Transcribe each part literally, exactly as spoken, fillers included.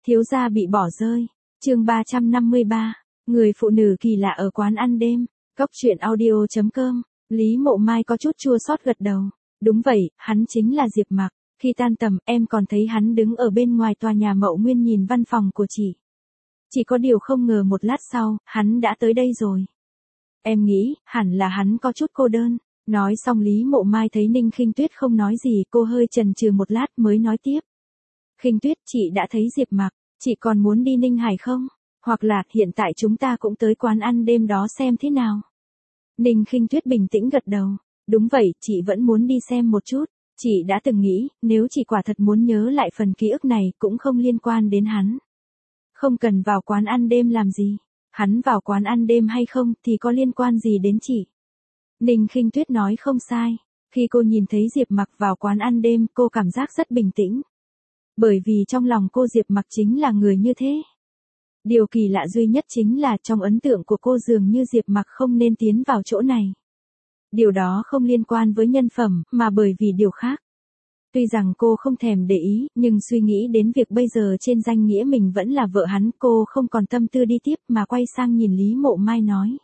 Thiếu gia bị bỏ rơi. Chương ba trăm năm mươi ba. Người phụ nữ kỳ lạ ở quán ăn đêm. Cốc truyện audio chấm com. Lý Mộ Mai có chút chua xót gật đầu. Đúng vậy, hắn chính là Diệp Mặc. Khi tan tầm, em còn thấy hắn đứng ở bên ngoài tòa nhà Mậu Nguyên nhìn văn phòng của chị. Chỉ có điều không ngờ một lát sau, hắn đã tới đây rồi. Em nghĩ, hẳn là hắn có chút cô đơn. Nói xong Lý Mộ Mai thấy Ninh Khinh Tuyết không nói gì, cô hơi chần chừ một lát mới nói tiếp. Khinh Tuyết, chị đã thấy Diệp Mặc, chị còn muốn đi Ninh Hải không? Hoặc là hiện tại chúng ta cũng tới quán ăn đêm đó xem thế nào? Ninh Khinh Tuyết bình tĩnh gật đầu. Đúng vậy, chị vẫn muốn đi xem một chút. Chị đã từng nghĩ, nếu chị quả thật muốn nhớ lại phần ký ức này cũng không liên quan đến hắn. Không cần vào quán ăn đêm làm gì. Hắn vào quán ăn đêm hay không thì có liên quan gì đến chị. Ninh Khinh Tuyết nói không sai. Khi cô nhìn thấy Diệp Mặc vào quán ăn đêm, cô cảm giác rất bình tĩnh. Bởi vì trong lòng cô Diệp Mặc chính là người như thế. Điều kỳ lạ duy nhất chính là trong ấn tượng của cô dường như Diệp Mặc không nên tiến vào chỗ này. Điều đó không liên quan với nhân phẩm, mà bởi vì điều khác. Tuy rằng cô không thèm để ý, nhưng suy nghĩ đến việc bây giờ trên danh nghĩa mình vẫn là vợ hắn, cô không còn tâm tư đi tiếp mà quay sang nhìn Lý Mộ Mai nói.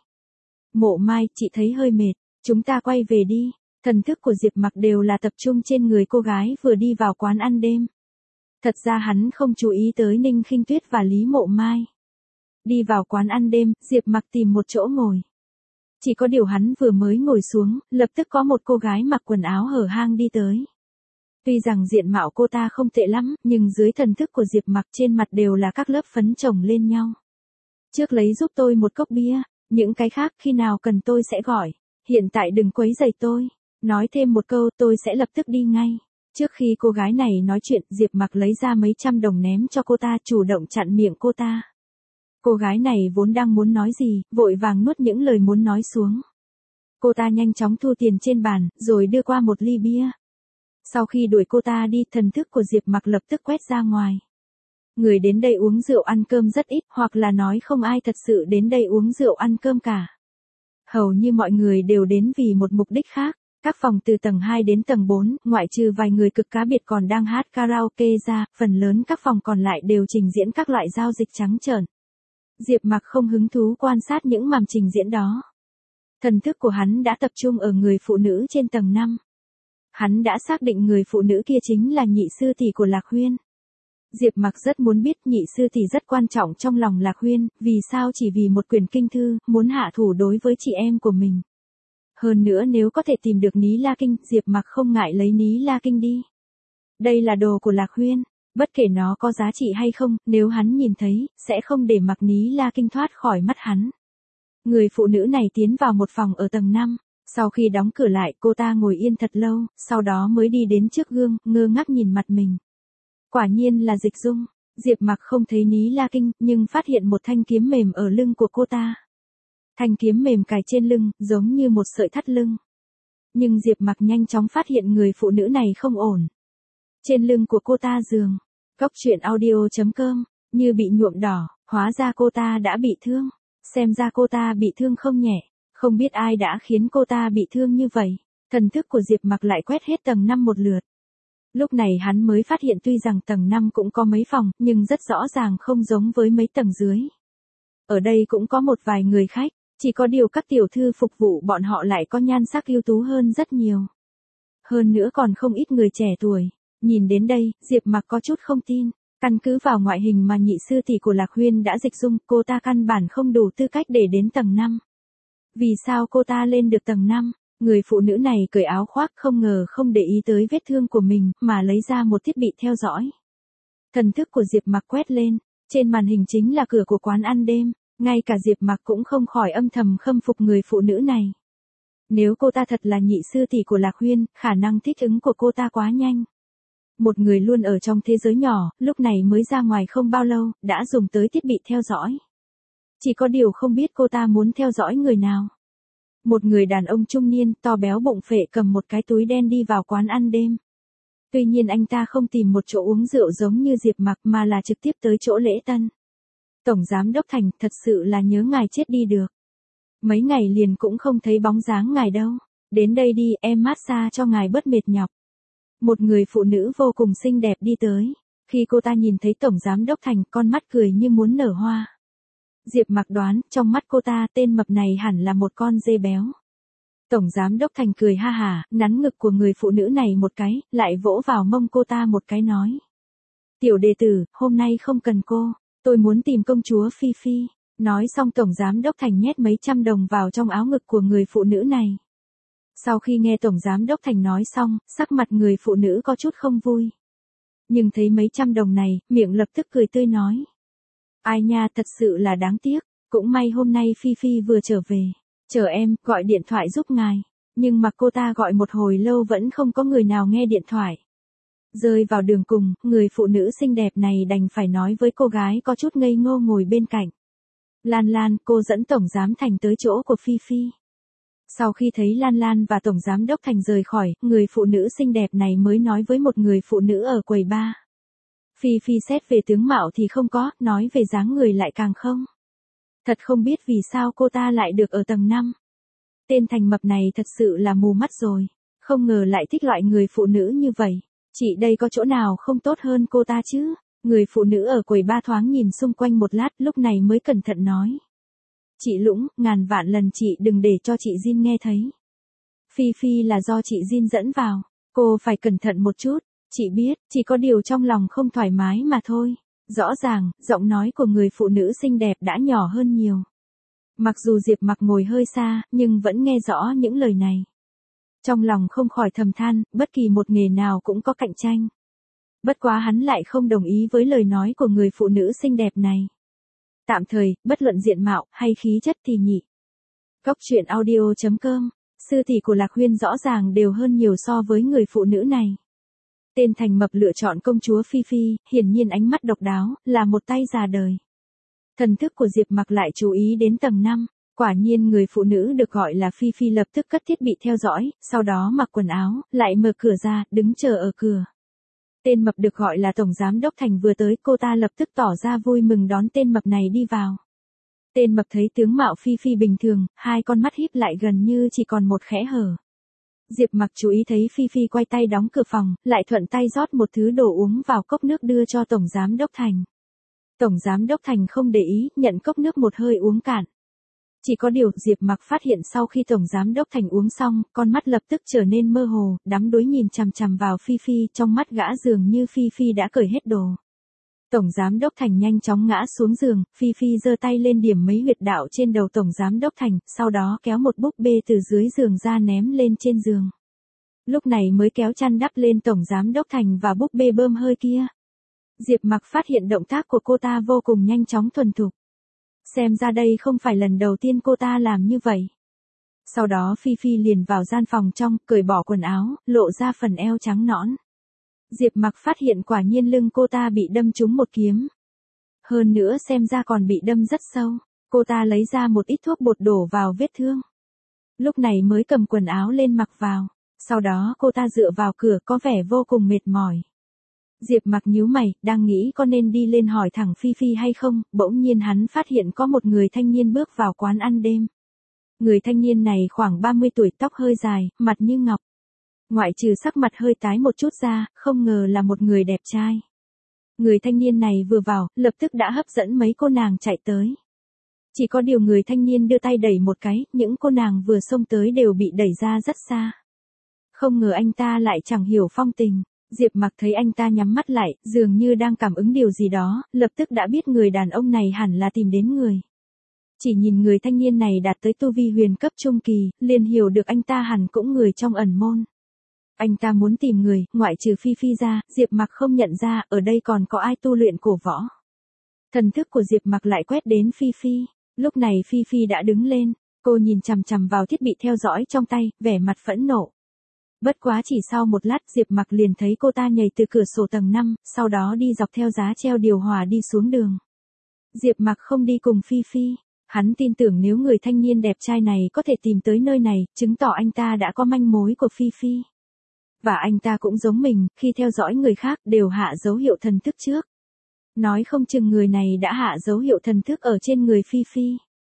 Mộ Mai, chị thấy hơi mệt, chúng ta quay về đi. Thần thức của Diệp Mặc đều là tập trung trên người cô gái vừa đi vào quán ăn đêm. Thật ra hắn không chú ý tới Ninh Khinh Tuyết và Lý Mộ Mai. Đi vào quán ăn đêm, Diệp Mặc tìm một chỗ ngồi. Chỉ có điều hắn vừa mới ngồi xuống, lập tức có một cô gái mặc quần áo hở hang đi tới. Tuy rằng diện mạo cô ta không tệ lắm, nhưng dưới thần thức của Diệp Mặc trên mặt đều là các lớp phấn chồng lên nhau. Trước lấy giúp tôi một cốc bia, những cái khác khi nào cần tôi sẽ gọi. Hiện tại đừng quấy rầy tôi. Nói thêm một câu tôi sẽ lập tức đi ngay. Trước khi cô gái này nói chuyện, Diệp Mặc lấy ra mấy trăm đồng ném cho cô ta, chủ động chặn miệng cô ta. Cô gái này vốn đang muốn nói gì, vội vàng nuốt những lời muốn nói xuống. Cô ta nhanh chóng thu tiền trên bàn, rồi đưa qua một ly bia. Sau khi đuổi cô ta đi, thần thức của Diệp Mặc lập tức quét ra ngoài. Người đến đây uống rượu ăn cơm rất ít, hoặc là nói không ai thật sự đến đây uống rượu ăn cơm cả. Hầu như mọi người đều đến vì một mục đích khác. Các phòng từ tầng hai đến tầng bốn, ngoại trừ vài người cực cá biệt còn đang hát karaoke ra, phần lớn các phòng còn lại đều trình diễn các loại giao dịch trắng trợn. Diệp Mặc không hứng thú quan sát những màn trình diễn đó. Thần thức của hắn đã tập trung ở người phụ nữ trên tầng năm. Hắn đã xác định người phụ nữ kia chính là nhị sư tỷ của Lạc Huyên. Diệp Mặc rất muốn biết nhị sư tỷ rất quan trọng trong lòng Lạc Huyên, vì sao chỉ vì một quyển kinh thư, muốn hạ thủ đối với chị em của mình. Hơn nữa nếu có thể tìm được Ní La Kinh, Diệp Mặc không ngại lấy Ní La Kinh đi. Đây là đồ của Lạc Huyên, bất kể nó có giá trị hay không, nếu hắn nhìn thấy, sẽ không để mặc Ní La Kinh thoát khỏi mắt hắn. Người phụ nữ này tiến vào một phòng ở tầng năm, sau khi đóng cửa lại, cô ta ngồi yên thật lâu, sau đó mới đi đến trước gương, ngơ ngác nhìn mặt mình. Quả nhiên là Dịch Dung. Diệp Mặc không thấy Ní La Kinh, nhưng phát hiện một thanh kiếm mềm ở lưng của cô ta. Thanh kiếm mềm cài trên lưng, giống như một sợi thắt lưng. Nhưng Diệp Mặc nhanh chóng phát hiện người phụ nữ này không ổn. Trên lưng của cô ta giường. Cốc truyện audio chấm com. Như bị nhuộm đỏ, hóa ra cô ta đã bị thương. Xem ra cô ta bị thương không nhẹ. Không biết ai đã khiến cô ta bị thương như vậy. Thần thức của Diệp Mặc lại quét hết tầng năm một lượt. Lúc này hắn mới phát hiện tuy rằng tầng năm cũng có mấy phòng, nhưng rất rõ ràng không giống với mấy tầng dưới. Ở đây cũng có một vài người khách. Chỉ có điều các tiểu thư phục vụ bọn họ lại có nhan sắc ưu tú hơn rất nhiều. Hơn nữa còn không ít người trẻ tuổi. Nhìn đến đây, Diệp Mặc có chút không tin. Căn cứ vào ngoại hình mà nhị sư tỷ của Lạc Huyên đã dịch dung, cô ta căn bản không đủ tư cách để đến tầng năm. Vì sao cô ta lên được tầng năm? Người phụ nữ này cởi áo khoác, không ngờ không để ý tới vết thương của mình, mà lấy ra một thiết bị theo dõi. Thần thức của Diệp Mặc quét lên, trên màn hình chính là cửa của quán ăn đêm. Ngay cả Diệp Mặc cũng không khỏi âm thầm khâm phục người phụ nữ này. Nếu cô ta thật là nhị sư tỷ của Lạc Huyên, khả năng thích ứng của cô ta quá nhanh. Một người luôn ở trong thế giới nhỏ, lúc này mới ra ngoài không bao lâu, đã dùng tới thiết bị theo dõi. Chỉ có điều không biết cô ta muốn theo dõi người nào. Một người đàn ông trung niên, to béo bụng phệ cầm một cái túi đen đi vào quán ăn đêm. Tuy nhiên anh ta không tìm một chỗ uống rượu giống như Diệp Mặc mà là trực tiếp tới chỗ lễ tân. Tổng giám đốc Thành, thật sự là nhớ ngài chết đi được. Mấy ngày liền cũng không thấy bóng dáng ngài đâu. Đến đây đi, em massage cho ngài bớt mệt nhọc. Một người phụ nữ vô cùng xinh đẹp đi tới. Khi cô ta nhìn thấy Tổng Giám Đốc Thành, con mắt cười như muốn nở hoa. Diệp Mặc đoán, trong mắt cô ta, tên mập này hẳn là một con dê béo. Tổng Giám Đốc Thành cười ha hả, nắn ngực của người phụ nữ này một cái, lại vỗ vào mông cô ta một cái nói. Tiểu đệ tử, hôm nay không cần cô, tôi muốn tìm công chúa Phi Phi. Nói xong Tổng Giám Đốc Thành nhét mấy trăm đồng vào trong áo ngực của người phụ nữ này. Sau khi nghe Tổng Giám Đốc Thành nói xong, sắc mặt người phụ nữ có chút không vui. Nhưng thấy mấy trăm đồng này, miệng lập tức cười tươi nói. Ai nha, thật sự là đáng tiếc, cũng may hôm nay Phi Phi vừa trở về. Chờ em, gọi điện thoại giúp ngài. Nhưng mà cô ta gọi một hồi lâu vẫn không có người nào nghe điện thoại. Rơi vào đường cùng, người phụ nữ xinh đẹp này đành phải nói với cô gái có chút ngây ngô ngồi bên cạnh. Lan Lan, cô dẫn Tổng Giám Thành tới chỗ của Phi Phi. Sau khi thấy Lan Lan và Tổng Giám Đốc Thành rời khỏi, người phụ nữ xinh đẹp này mới nói với một người phụ nữ ở quầy bar. Phi Phi xét về tướng mạo thì không có, nói về dáng người lại càng không. Thật không biết vì sao cô ta lại được ở tầng năm. Tên Thành mập này thật sự là mù mắt rồi, không ngờ lại thích loại người phụ nữ như vậy. Chị đây có chỗ nào không tốt hơn cô ta chứ? Người phụ nữ ở quầy ba thoáng nhìn xung quanh một lát, lúc này mới cẩn thận nói. Chị Lũng, ngàn vạn lần chị đừng để cho chị Jin nghe thấy. Phi Phi là do chị Jin dẫn vào, cô phải cẩn thận một chút. Chị biết, chỉ có điều trong lòng không thoải mái mà thôi. Rõ ràng, giọng nói của người phụ nữ xinh đẹp đã nhỏ hơn nhiều. Mặc dù Diệp Mặc ngồi hơi xa, nhưng vẫn nghe rõ những lời này. Trong lòng không khỏi thầm than, bất kỳ một nghề nào cũng có cạnh tranh. Bất quá hắn lại không đồng ý với lời nói của người phụ nữ xinh đẹp này. Tạm thời, bất luận diện mạo hay khí chất thì nhị. Cóc truyện audio chấm com, sư tỷ của Lạc Huyên rõ ràng đều hơn nhiều so với người phụ nữ này. Tên Thành mập lựa chọn công chúa Phi Phi, hiển nhiên ánh mắt độc đáo, là một tay già đời. Thần thức của Diệp Mặc lại chú ý đến tầng năm, quả nhiên người phụ nữ được gọi là Phi Phi lập tức cất thiết bị theo dõi, sau đó mặc quần áo, lại mở cửa ra, đứng chờ ở cửa. Tên mập được gọi là Tổng Giám Đốc Thành vừa tới, cô ta lập tức tỏ ra vui mừng đón tên mập này đi vào. Tên mập thấy tướng mạo Phi Phi bình thường, hai con mắt híp lại gần như chỉ còn một khẽ hở. Diệp Mặc chú ý thấy Phi Phi quay tay đóng cửa phòng, lại thuận tay rót một thứ đồ uống vào cốc nước đưa cho Tổng Giám Đốc Thành. Tổng Giám Đốc Thành không để ý, nhận cốc nước một hơi uống cạn. Chỉ có điều, Diệp Mặc phát hiện sau khi Tổng Giám Đốc Thành uống xong, con mắt lập tức trở nên mơ hồ, đắm đuối nhìn chằm chằm vào Phi Phi, trong mắt gã dường như Phi Phi đã cởi hết đồ. Tổng Giám Đốc Thành nhanh chóng ngã xuống giường, Phi Phi giơ tay lên điểm mấy huyệt đạo trên đầu Tổng Giám Đốc Thành, sau đó kéo một búp bê từ dưới giường ra ném lên trên giường. Lúc này mới kéo chăn đắp lên Tổng Giám Đốc Thành và búp bê bơm hơi kia. Diệp Mặc phát hiện động tác của cô ta vô cùng nhanh chóng thuần thục. Xem ra đây không phải lần đầu tiên cô ta làm như vậy. Sau đó Phi Phi liền vào gian phòng trong, cởi bỏ quần áo, lộ ra phần eo trắng nõn. Diệp Mặc phát hiện quả nhiên lưng cô ta bị đâm trúng một kiếm. Hơn nữa xem ra còn bị đâm rất sâu. Cô ta lấy ra một ít thuốc bột đổ vào vết thương. Lúc này mới cầm quần áo lên mặc vào. Sau đó cô ta dựa vào cửa có vẻ vô cùng mệt mỏi. Diệp Mặc nhíu mày, đang nghĩ có nên đi lên hỏi thẳng Phi Phi hay không, bỗng nhiên hắn phát hiện có một người thanh niên bước vào quán ăn đêm. Người thanh niên này khoảng ba mươi tuổi, tóc hơi dài, mặt như ngọc. Ngoại trừ sắc mặt hơi tái một chút ra, không ngờ là một người đẹp trai. Người thanh niên này vừa vào, lập tức đã hấp dẫn mấy cô nàng chạy tới. Chỉ có điều người thanh niên đưa tay đẩy một cái, những cô nàng vừa xông tới đều bị đẩy ra rất xa. Không ngờ anh ta lại chẳng hiểu phong tình. Diệp Mặc thấy anh ta nhắm mắt lại, dường như đang cảm ứng điều gì đó, lập tức đã biết người đàn ông này hẳn là tìm đến người. Chỉ nhìn người thanh niên này đạt tới tu vi huyền cấp trung kỳ, liền hiểu được anh ta hẳn cũng người trong ẩn môn. Anh ta muốn tìm người, ngoại trừ Phi Phi ra, Diệp Mặc không nhận ra, ở đây còn có ai tu luyện cổ võ. Thần thức của Diệp Mặc lại quét đến Phi Phi, lúc này Phi Phi đã đứng lên, cô nhìn chằm chằm vào thiết bị theo dõi trong tay, vẻ mặt phẫn nộ. Bất quá chỉ sau một lát Diệp Mặc liền thấy cô ta nhảy từ cửa sổ tầng năm, sau đó đi dọc theo giá treo điều hòa đi xuống đường. Diệp Mặc không đi cùng Phi Phi, hắn tin tưởng nếu người thanh niên đẹp trai này có thể tìm tới nơi này, chứng tỏ anh ta đã có manh mối của Phi Phi. Và anh ta cũng giống mình, khi theo dõi người khác đều hạ dấu hiệu thần thức trước. Nói không chừng người này đã hạ dấu hiệu thần thức ở trên người Phi Phi.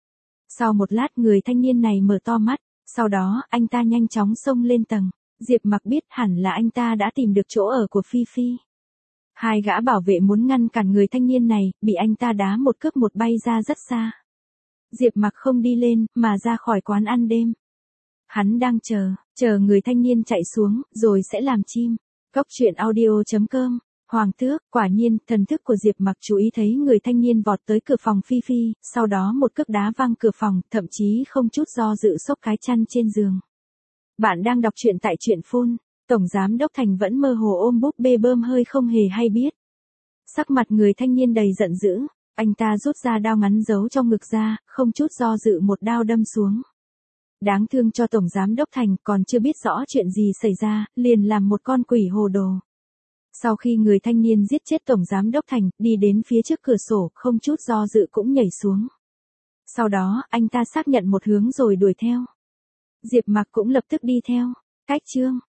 Sau một lát người thanh niên này mở to mắt, sau đó anh ta nhanh chóng xông lên tầng. Diệp Mặc biết hẳn là anh ta đã tìm được chỗ ở của Phi Phi. Hai gã bảo vệ muốn ngăn cản người thanh niên này, bị anh ta đá một cước một bay ra rất xa. Diệp Mặc không đi lên, mà ra khỏi quán ăn đêm. Hắn đang chờ, chờ người thanh niên chạy xuống, rồi sẽ làm chim. Cốc truyện audio chấm com. Hoàng tước, quả nhiên, thần thức của Diệp Mặc chú ý thấy người thanh niên vọt tới cửa phòng Phi Phi, sau đó một cước đá văng cửa phòng, thậm chí không chút do dự xốc cái chăn trên giường. Bạn đang đọc truyện tại truyện phun. Tổng giám đốc Thành vẫn mơ hồ ôm búp bê bơm hơi không hề hay biết. Sắc mặt người thanh niên đầy giận dữ, anh ta rút ra đao ngắn giấu trong ngực ra, không chút do dự một đao đâm xuống. Đáng thương cho Tổng giám đốc Thành, còn chưa biết rõ chuyện gì xảy ra, liền làm một con quỷ hồ đồ. Sau khi người thanh niên giết chết Tổng giám đốc Thành, đi đến phía trước cửa sổ, không chút do dự cũng nhảy xuống. Sau đó, anh ta xác nhận một hướng rồi đuổi theo. Diệp Mặc cũng lập tức đi theo. Cách chương